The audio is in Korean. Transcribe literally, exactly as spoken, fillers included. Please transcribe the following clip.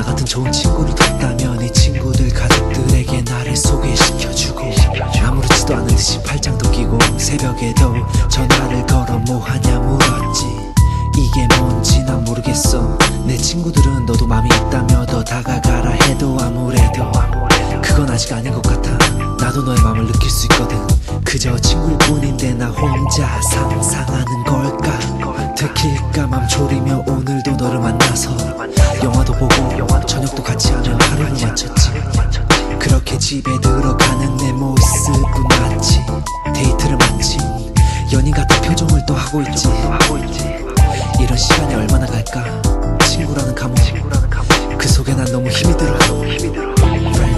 나 같은 좋은 친구를 뒀다면 이 친구들 가족들에게 나를 소개시켜주고 아무렇지도 않은 듯이 팔짱도 끼고 새벽에도 전화를 걸어 뭐하냐 물었지. 이게 뭔지 난 모르겠어. 내 친구들은 너도 맘이 있다며 더 다가가라 해도 아무래도 그건 아직 아닌 것 같아. 나도 너의 맘을 느낄 수 있거든. 그저 친구일 뿐인데 나 혼자 상상하는 걸까. 들킬까 맘 졸이며 오늘도 너를 만나서 영화도 보고 저녁도 같이 하며 하루를 마쳤지. 그렇게 집에 들어가는 내 모습은 마치 데이트를 마친 연인 같은 표정을 또 하고 있지. 이런 시간이 얼마나 갈까. 친구라는 감옥 그 속에 난 너무 힘이 들어.